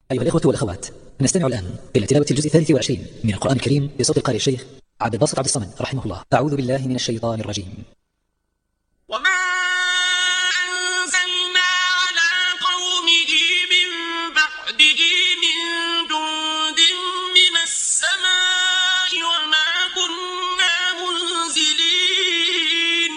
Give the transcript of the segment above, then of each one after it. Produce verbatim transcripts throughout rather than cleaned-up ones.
أيها الإخوة والأخوات، نستمع الآن إلى تلاوة الجزء الثالث والعشرين من القرآن الكريم بصوت القارئ الشيخ عبد الباسط عبد الصمد رحمه الله. أعوذ بالله من الشيطان الرجيم. وما أنزلنا على قومه من بعده من جند من السماء وما كنا منزلين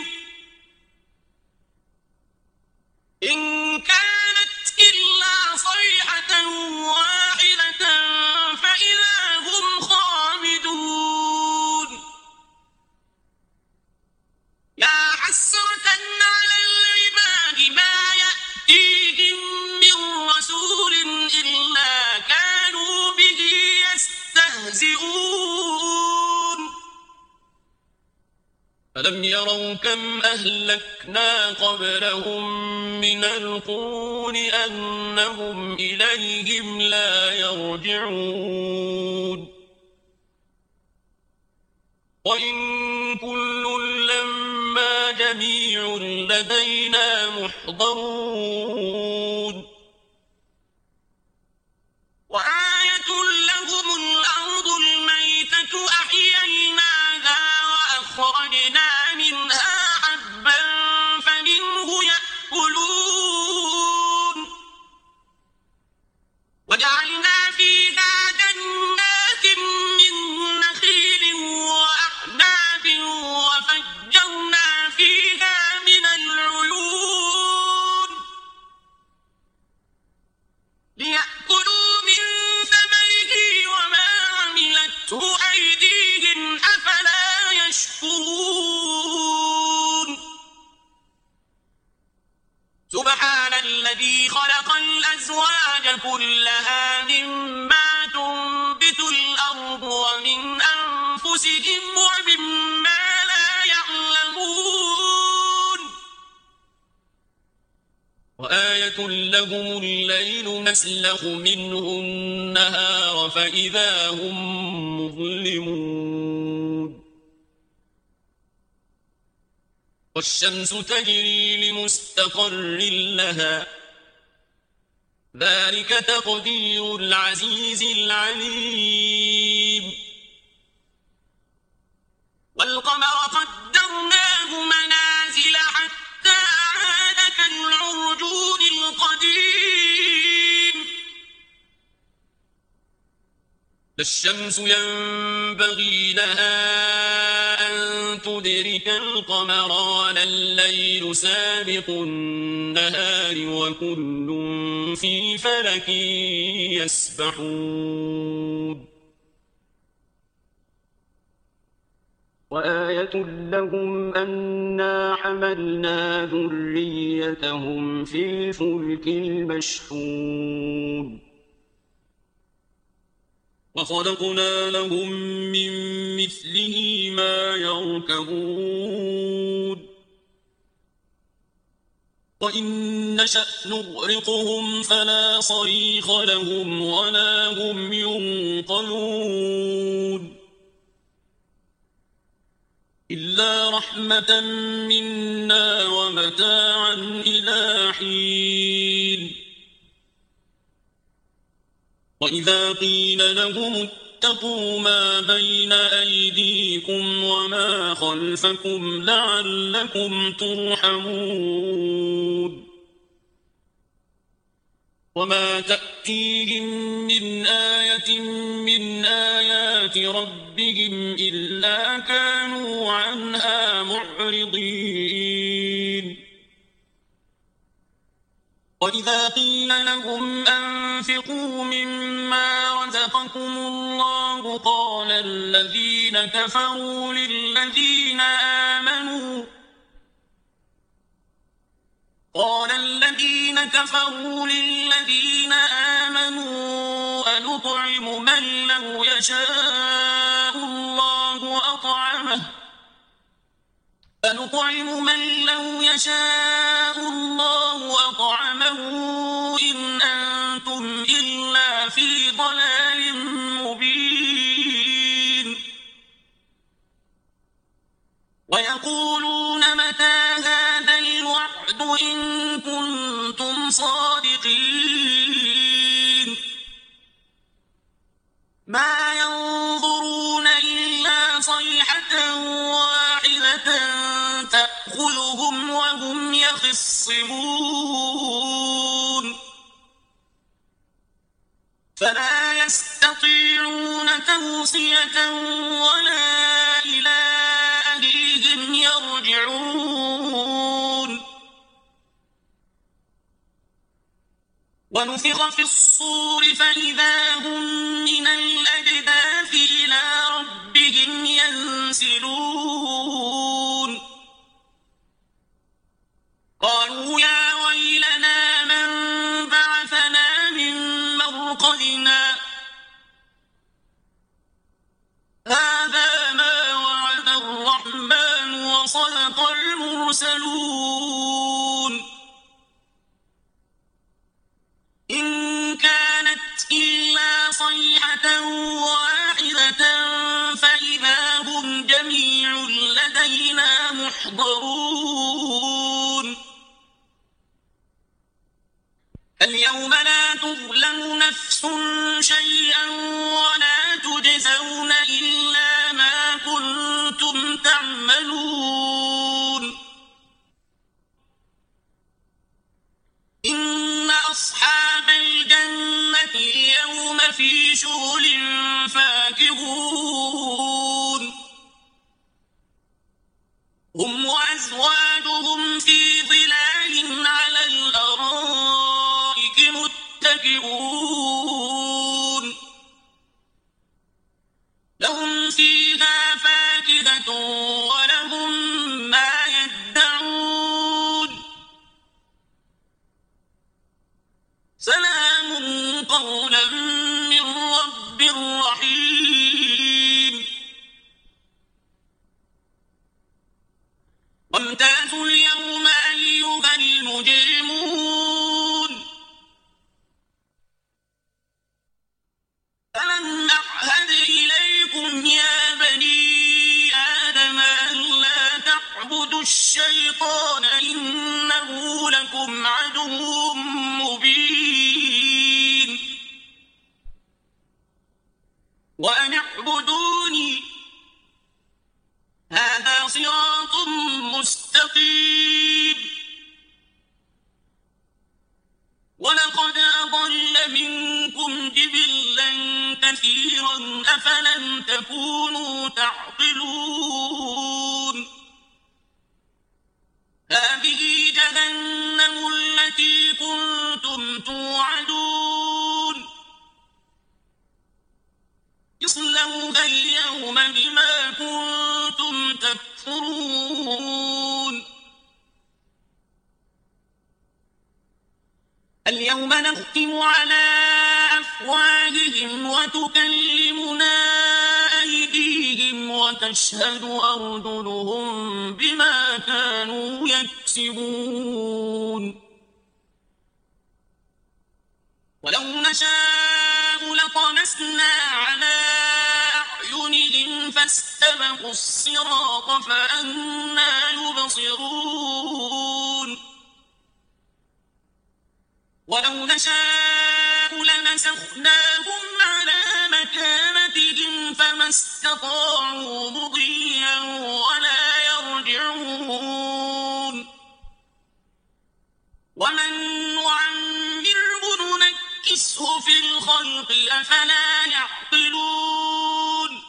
إن كانت إلا صيحة واحدة فإذا هم خامدون يا حسرة على العباد ما يأتيهم من رسول إلا كانوا به يستهزئون ألم يروا كم أهلكنا قبلهم من القرون أنهم إليهم لا يرجعون وإن كل لما جميع لدينا محضرون وآية لهم الأرض الميتة أحييناها وأخرجنا منها حبا فمنه يأكلون وجعلنا فيها جنات من نخيل وأعناب وفجرنا فيها من العيون ليأكلوا من ثمره وما عملته أيديهم أفلا يشكرون سبحان الذي خلق الأزواج كلها مما تنبت الأرض ومن أنفسهم ومما لا يعلمون وآية لهم الليل نسلخ منه النهار فإذا هم مظلمون والشمس تجري لمستقر لها ذلك تقدير العزيز العليم والقمر قدرناه منازل حتى عاد كالعرجون القديم لا الشمس ينبغي لها أن تدرك القمر ولا الليل سابق النهار وكل في فلك يسبحون وآية لهم أنا حملنا ذريتهم في الفلك المشحون وخلقنا لهم من مثله ما يركبون وإن نشأ نغرقهم فلا صريخ لهم ولا هم ينقذون إلا رحمة منا ومتاعا إلى حين وإذا قيل لهم اتقوا ما بين أيديكم وما خلفكم لعلكم ترحمون وما تأتيهم من آية من آيات ربهم إلا كانوا عنها معرضين وإذا قيل لهم أنفقوا مما رزقكم الله قال الذين كفروا للذين آمنوا قال الذين كفروا للذين آمنوا أنطعم من لو يشاء الله أطعمه أنطعم من لو يشاء الله أطعمه إن أنتم إلا في ضلال مبين ويقولون متى هذا الوعد إن كنتم صادقين يخصمون فلا يستطيعون توصية ولا إلى أهلهم يرجعون ونفخ في الصور فإذا هم من الأجداث إلى ربهم ينسلون قالوا يا ويلنا من بعثنا من مرقدنا هذا ما وعد الرحمن وصدق المرسلون إن كانت إلا صيحة واحدة فإذا هم جميع لدينا محضرون اليوم لا تظلم نفس شيئا ولا تجزون إلا ما كنتم تعملون إن أصحاب الجنة اليوم في شغل فاكهون هم وأزواجهم في ظلال على الأرائك متكئون لهم فيها فاكهة ولهم ما يدعون سلام قولا من رب رحيم وامتازوا اليوم أيها المجرمون ألم أعهد إليكم يا بني آدم ألا تعبدوا الشيطان إنه لكم عدو مبين وأن اعبدوني هذا صراط مستقيم ولقد أضل منكم جبلا كثيرا أفلم تكونوا تعقلون هذه جهنم التي كنتم توعدون اصلوها اليوم بما كنتم تكفرون اليوم نختم على أفواههم وتكلمنا أيديهم وتشهد أرجلهم بما كانوا يكسبون ولو نشاء لطمسنا على أعينهم فاستبقوا الصراط فأنى يبصرون ولو نشاء لمسخناهم على مكانتهم فما استطاعوا مضيا ولا يرجعون ومن نعمره ننكسه في الخلق أفلا يعقلون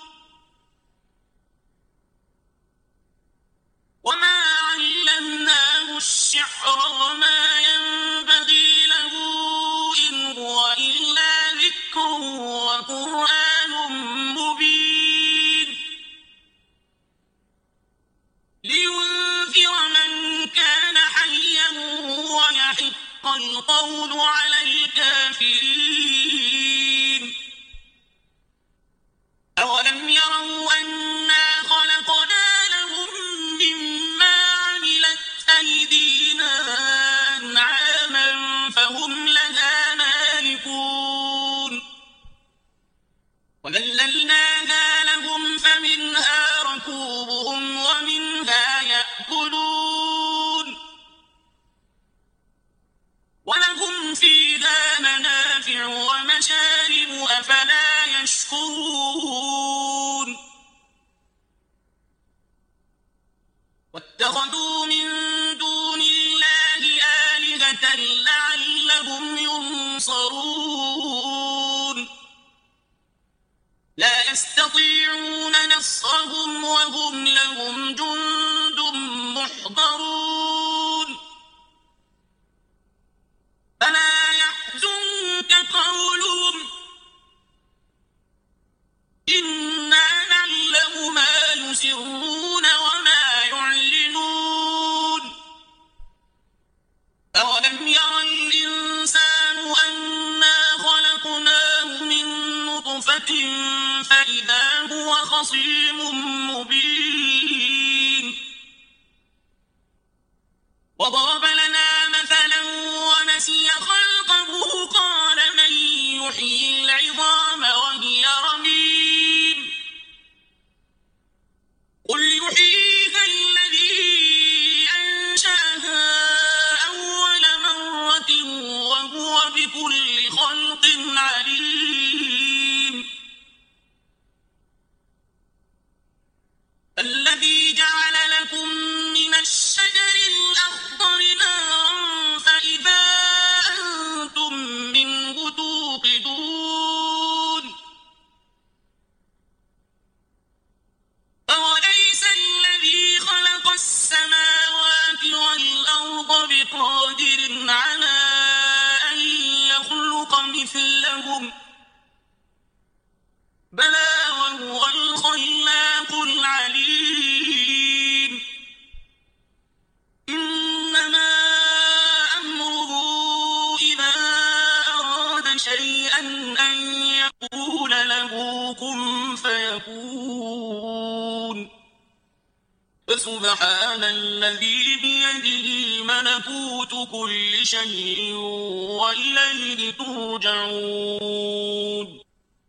وما علمناه الشعر وما ينبغي له إن هو إلا ذكر وقرآن مبين لينذر من كان حيا ويحق القول على الكافرين أولم يروا أنا خلقنا لهم مما عملت أيدينا أنعاما فهم لها مالكون وذللناها لهم فمنها ركوبهم ومنها يأكلون ولهم فيها منافع ومشارب أفلا يشكرون واتخذوا من دون الله ينصرون لا يستطيعون نصرهم وهم لهم جند محضرون فلا يحزنك قولهم إنا نعلم ما يسرون وما يعلنون أولم ير الإنسان أنا خلقناه من نطفة فإذا هو خصيم مبين وضرب لنا مثلا ونسي خلقه قال من يحيي العظام وهي رميم قل يحييها الذي أنشأها أول مرة وهو بكل خلق عليم الذي جعل لكم من الشجر الأخضر نارا فإذا أنتم منه توقدون أوليس الذي خلق السماوات والأرض بقادر على أن يخلق مثلهم بلى وهو الخلاق العليم إنما أمره إذا أراد شيئا أن يقول له كن فيكون فسبحان الذي بيده ملكوت كل شيء وإليه ترجعون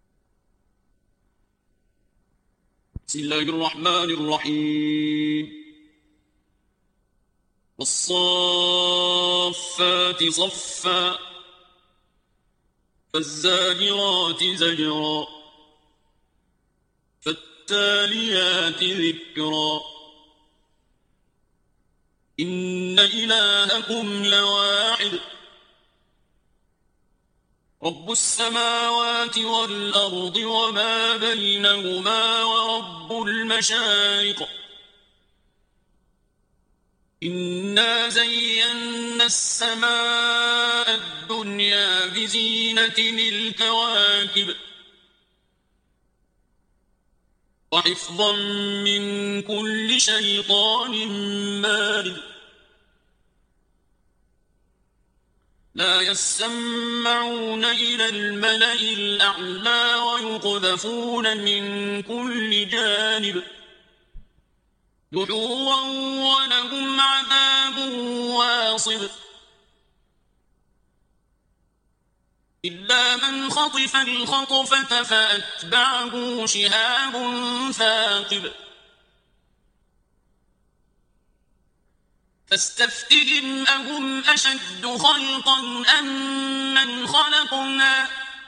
بسم الله الرحمن الرحيم والصافات صفا فالزاجرات زجرا فالتاليات ذكرا إن إلهكم لواحد رب السماوات والأرض وما بينهما ورب المشارق إنا زينا السماء الدنيا بزينة الكواكب وحفظا من كل شيطان مارد لا يسمعون إلى الملأ الأعلى ويقذفون من كل جانب دحورا ولهم عذاب واصب إلا من خطف الخطفة فأتبعه شهاب ثاقب فاستفتهم أهم أشد خلقا أم من خلقنا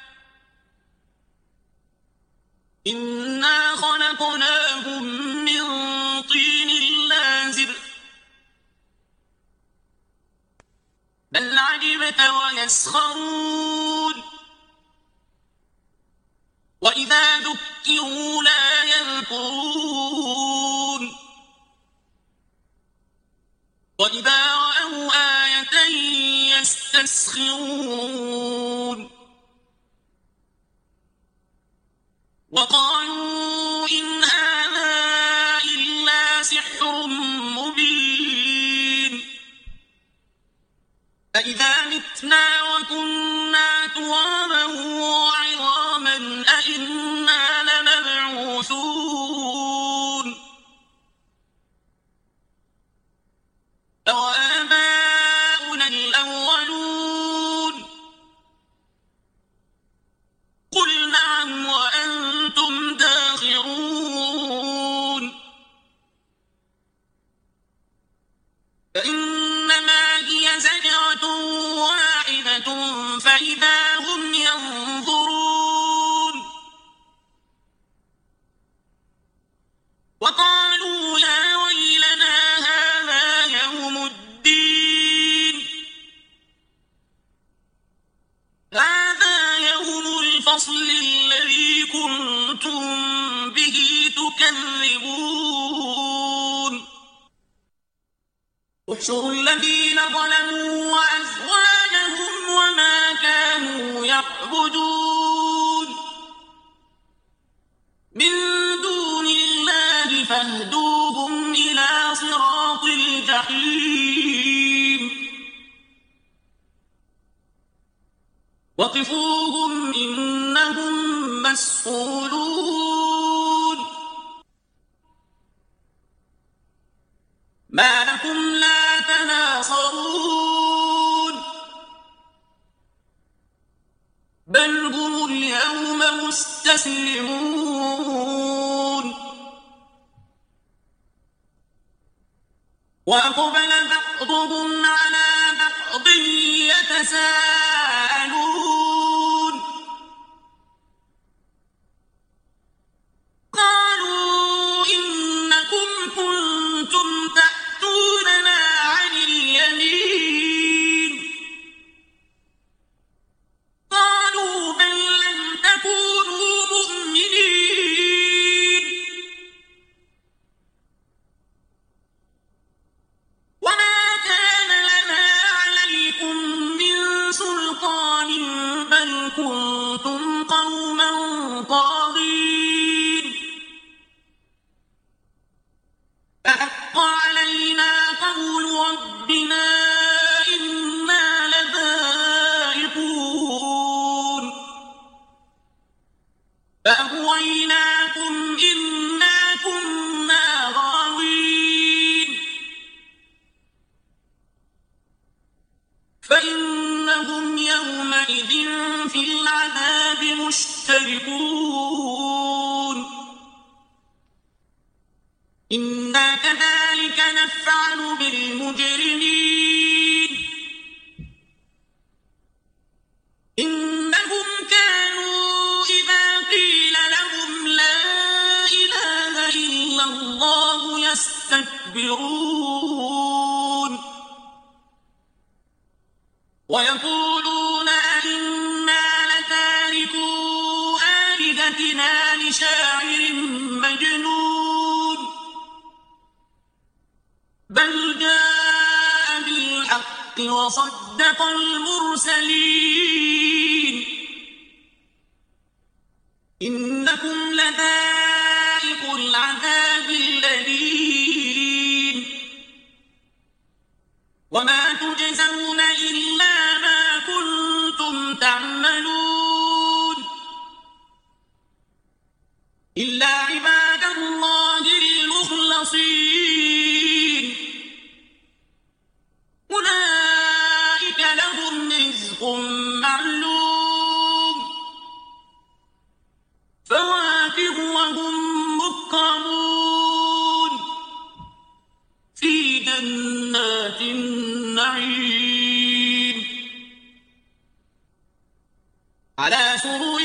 إنا خلقناهم من طين لازب بل عجبت ويسخرون وإذا ذكروا لا يذكرون وإذا رأوا آية يستسخرون وقالوا إن هذا إلا سحر مبين أإذا متنا وكنا ترابا وعظاما أإنا لمبعوثون أوآباؤنا الأولون قل نعم وأنتم الفصل الذي كنتم به تكذبون احشروا الذين ظلموا وأزواجهم وما كانوا يعبدون من دون الله فاهدوهم إلى صراط الجحيم وقفوهم إنهم مسؤولون ما لكم لا تناصرون بل هم اليوم مستسلمون وأقبل بعضهم على بعض يتساءلون قالوا إنكم كنتم تأتوننا عن اليمين قالوا بل لم تكونوا مؤمنين وما كان لنا عليكم من سلطان بل كنتم قوما طاغين فحق علينا قول ربنا إنا لذائقون فأغويناكم إنا كنا غاوين فإنهم يومئذ في العذاب مشتركون إنا كذلك نفعل بالمجرمين إنهم كانوا إذا قيل لهم لا إله إلا الله يستكبرون ويقولون أئنا لتاركو آلهتنا لشاعر مجنون بل جاء بالحق وصدق المرسلين إنكم لذائق العذاب الأليم وما تجزون إلا ما كنتم تعملون إلا عباد الله المخلصين أولئك لهم رزق معلوم فواكه وهم مكرمون في جنات النعيم على سرر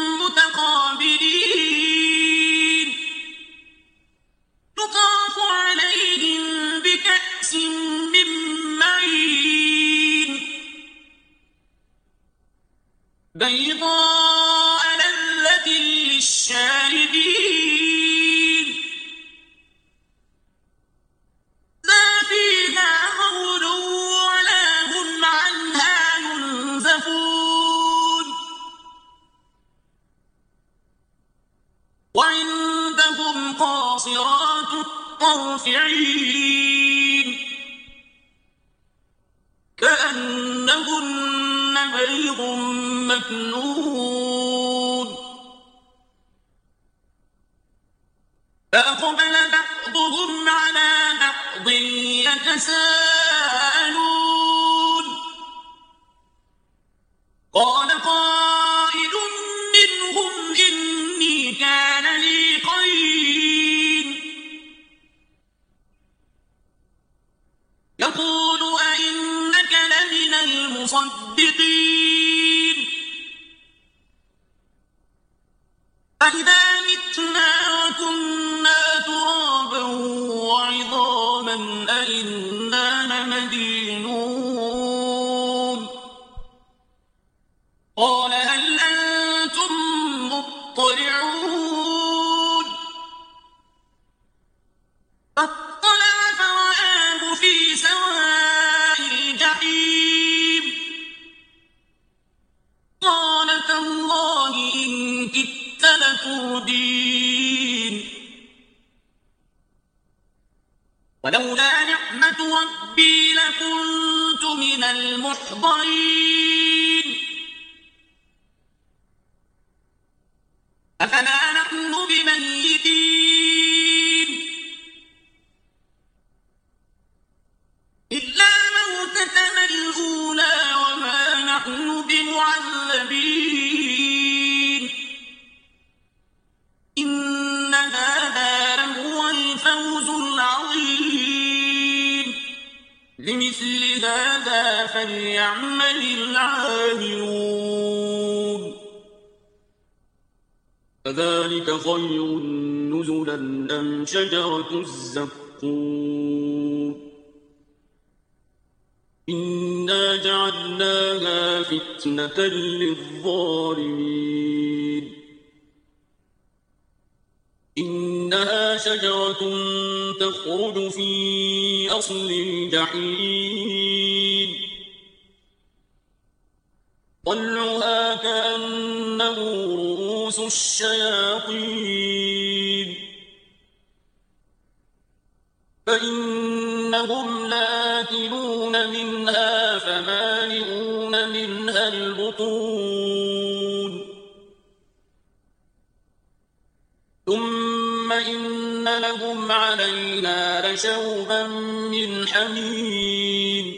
متقابلين يطاف عليهم بكأس من معين بيضاء لذة للشاربين لا فيها غول ولا هم عنها ينزفون وعندهم قاصرات الطرف عين كأنهن بيض مكنون فأقبل بعضهم على بعض يتساءلون قال قائل منهم إني كان لي قرين يقول أئنك لمن المصدقين أإذا متنا وكنا ترابا وعظاما أئنا لمدينون قال هل أنتم مطلعون فاطلع فرآه في سواء الجحيم قال تالله إن كدت لتردين ولولا نعمة ربي لكنت من المحضرين أفما نحن بميتين إلا موتتنا الأولى وما نحن بمعذبين إن هذا لهو الفوز العظيم لمثل هذا فليعمل العاملون فذلك خير نزلا أم شجرة الزقوم إنا جعلناها فتنة للظالمين إنها شجرة تخرج في أصل الجحيم طلعها كأنه رؤوس الشياطين فإنهم لآكلون منها فمالئون منها البطون ثم إن لهم عليها لشوبا من حميم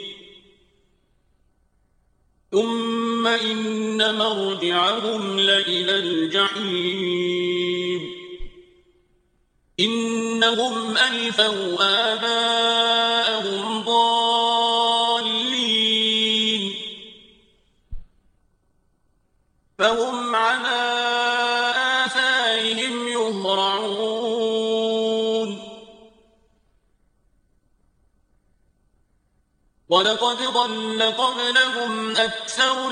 ثم إن مرجعهم لإلى الجحيم إنهم ألفوا آباءهم ضالين فهم على آثارهم يهرعون ولقد ضل قبلهم أكثر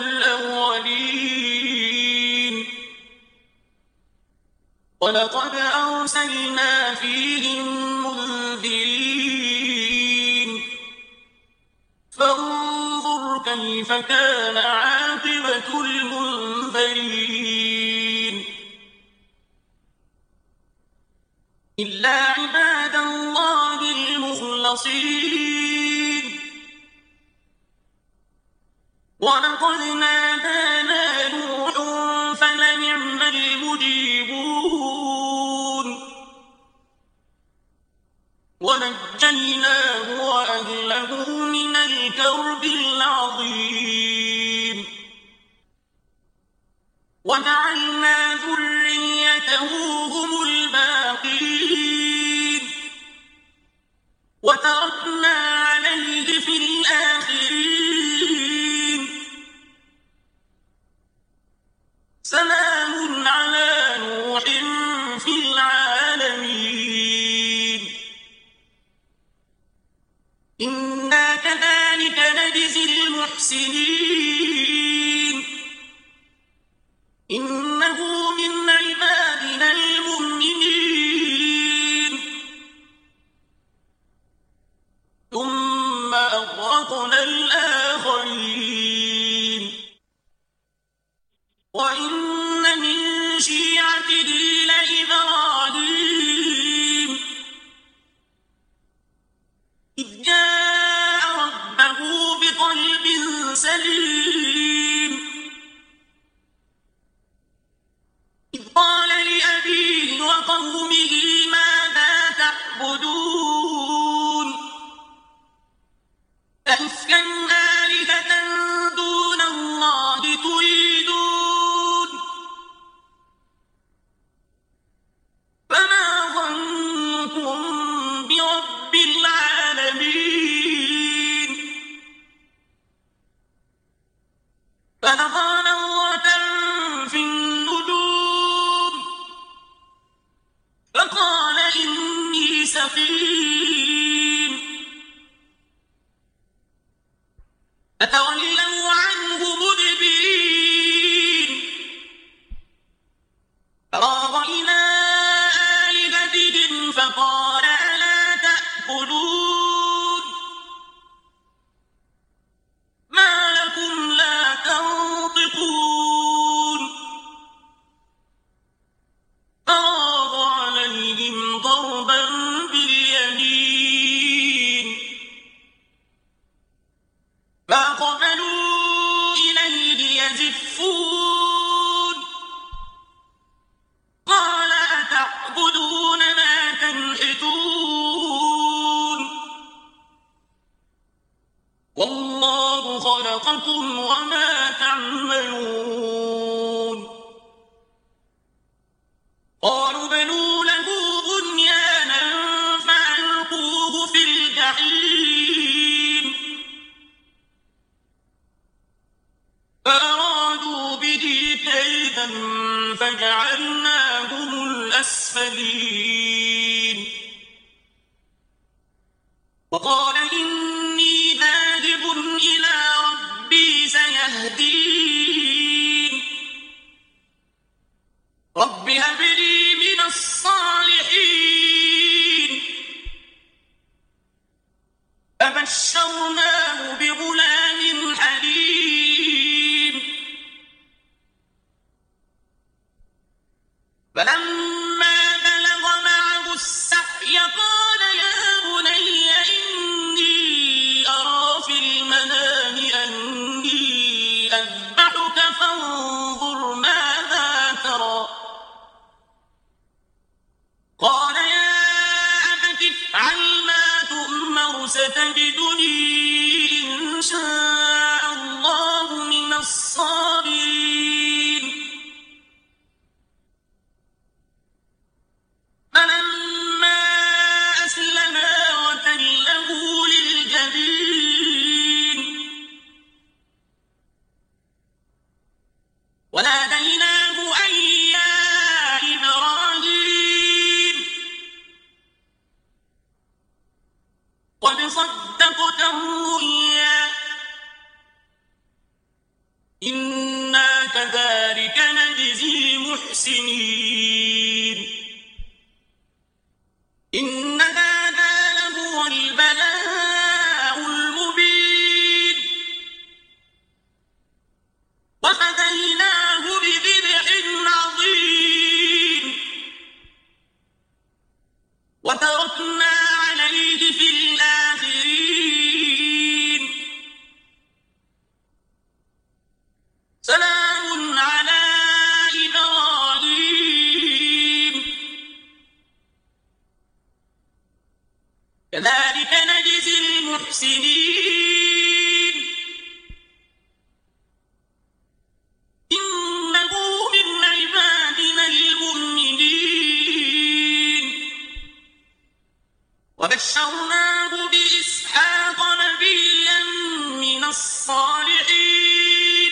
الأولين ولقد أرسلنا فيهم منذرين فانظر كيف كان عاقبة المنذرين إلا عباد الله المخلصين ولقد نادانا نوح فلنعم المجيبون ونجيناه وأهله من الكرب العظيم وجعلنا ذريته هم الباقين وتركنا عليه في الآخرين سلام على نوح في العالمين إنا كذلك نجزي المحسنين إنه من عبادنا المؤمنين ثم أغرقنا الآخرين وإن من شيعته لإبراهيم إذ جاء ربه بقلب سليم إذ قال لأبيه وقومه ماذا تعبدون أئفكا آلهة دون الله تريدون فما ظنكم برب العالمين فنظر نظرة في النجوم أَبْصَرْتُمْ وَمَا تَعْمَلُونَ قالوا بنوا له بنيانا فألقوه في الجحيم فأرادوا به كيدا فجعلناهم الأسفلين وقال إني ذاهب إلى ربي سيهدين رب هب لي من الصالحين فبشرناه بغلام حليم فلما بلغ معه السعي قال يا بني إني أرى في المنام أني أذبحك فانظر ماذا ترى قال يا أبت افعل ما تؤمر ستجدني إن شاء الله من الصابرين فلما أسلما وتله للجبين وناديناه أن يا إبراهيم قد صدقت الرؤيا إنا كذلك نجزي المحسنين إن هذا لهو البلاء المبين وفديناه بذبح عظيم وتركنا عليه في الآخرين سلام على إبراهيم كذلك نجزي المحسنين إنه من عبادنا المؤمنين وبشرناه بإسحاق نبيا من الصالحين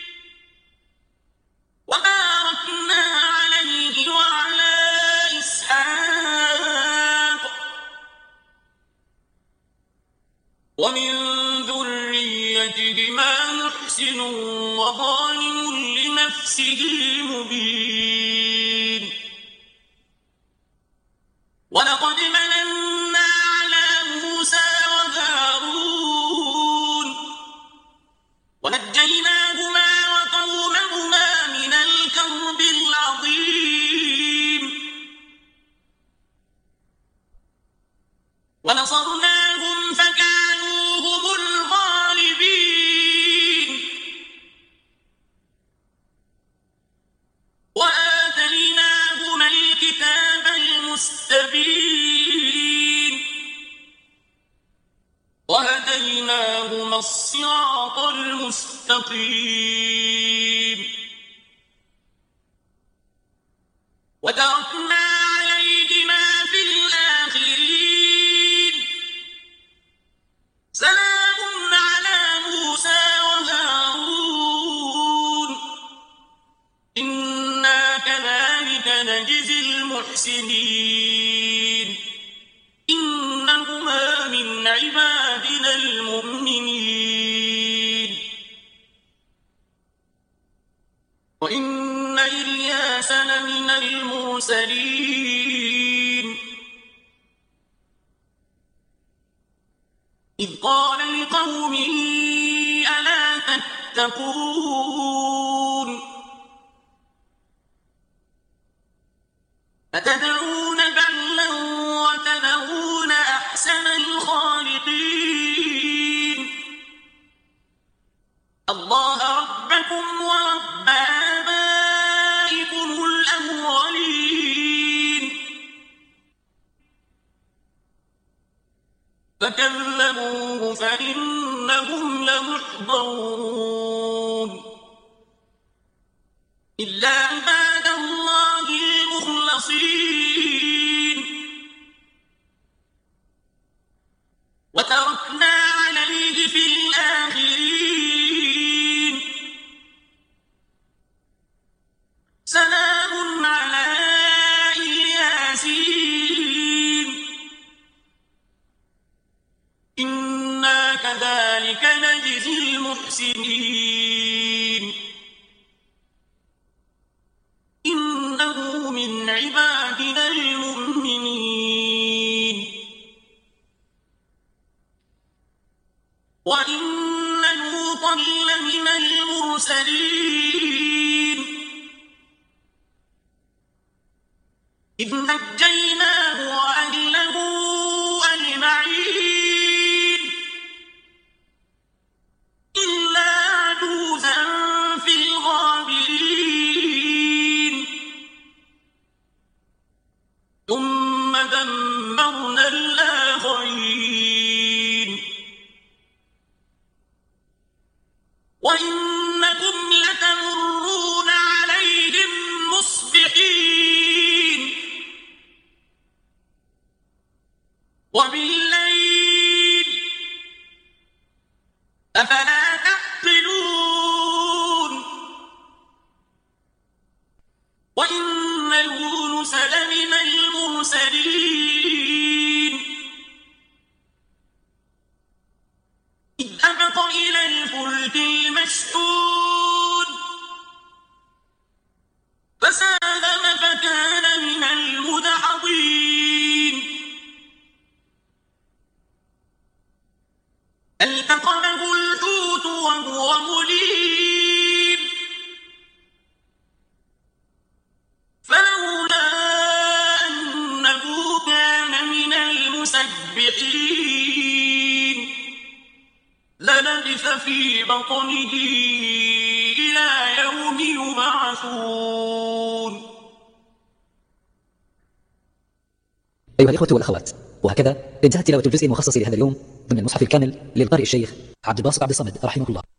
وباركنا عليه وعلى إسحاق ومن ذريتهما محسن وظالم لنفسه مبين ولقد مننا على موسى وهارون ونجيناهما وقومهما من الكرب العظيم ونصرناهم فكانوا هم الغالبين وآتيناهما الكتاب المستبين وهديناهما الصراط المستقيم وتركنا عليهما في الآخرين سلام على موسى وهارون إنا كذلك نجزي المحسنين إنهما من عبادنا المؤمنين وإن إلياس لمن المرسلين إذ قال لقومه ألا تتقون أتدعون بعلا وتذرون أحسن الخالقين الله ربكم ورب آبائكم الأولين فكذبوه فإنهم إنهم لمحضرون إلا عباد الله المخلصين وتركنا عليه في الآخرين سلام على ياسين إنا كذلك نجزي المحسنين إنه من عبادنا المؤمنين وإن لوطا لمن المرسلين إذ نجيناه وأهله أجمعين إلا عجوزا في الغابرين ثم دمرنا الآخرين وإنكم لتمرون عليهم مصبحين وبالليل أفلا تعقلون وإن يونس لمن المرسلين إذ أبق إلى الفلك المشحون فساهم فكان من المدحضين التقمه الحوت وهو مليم فلولا أنه كان من المسبحين للبث في بطنه إلى يوم يبعثون. أيها الإخوة والأخوات، وهكذا انتهت تلاوة الجزء المخصص لهذا اليوم ضمن المصحف الكامل للقارئ الشيخ عبد الباسط عبد الصمد رحمه الله.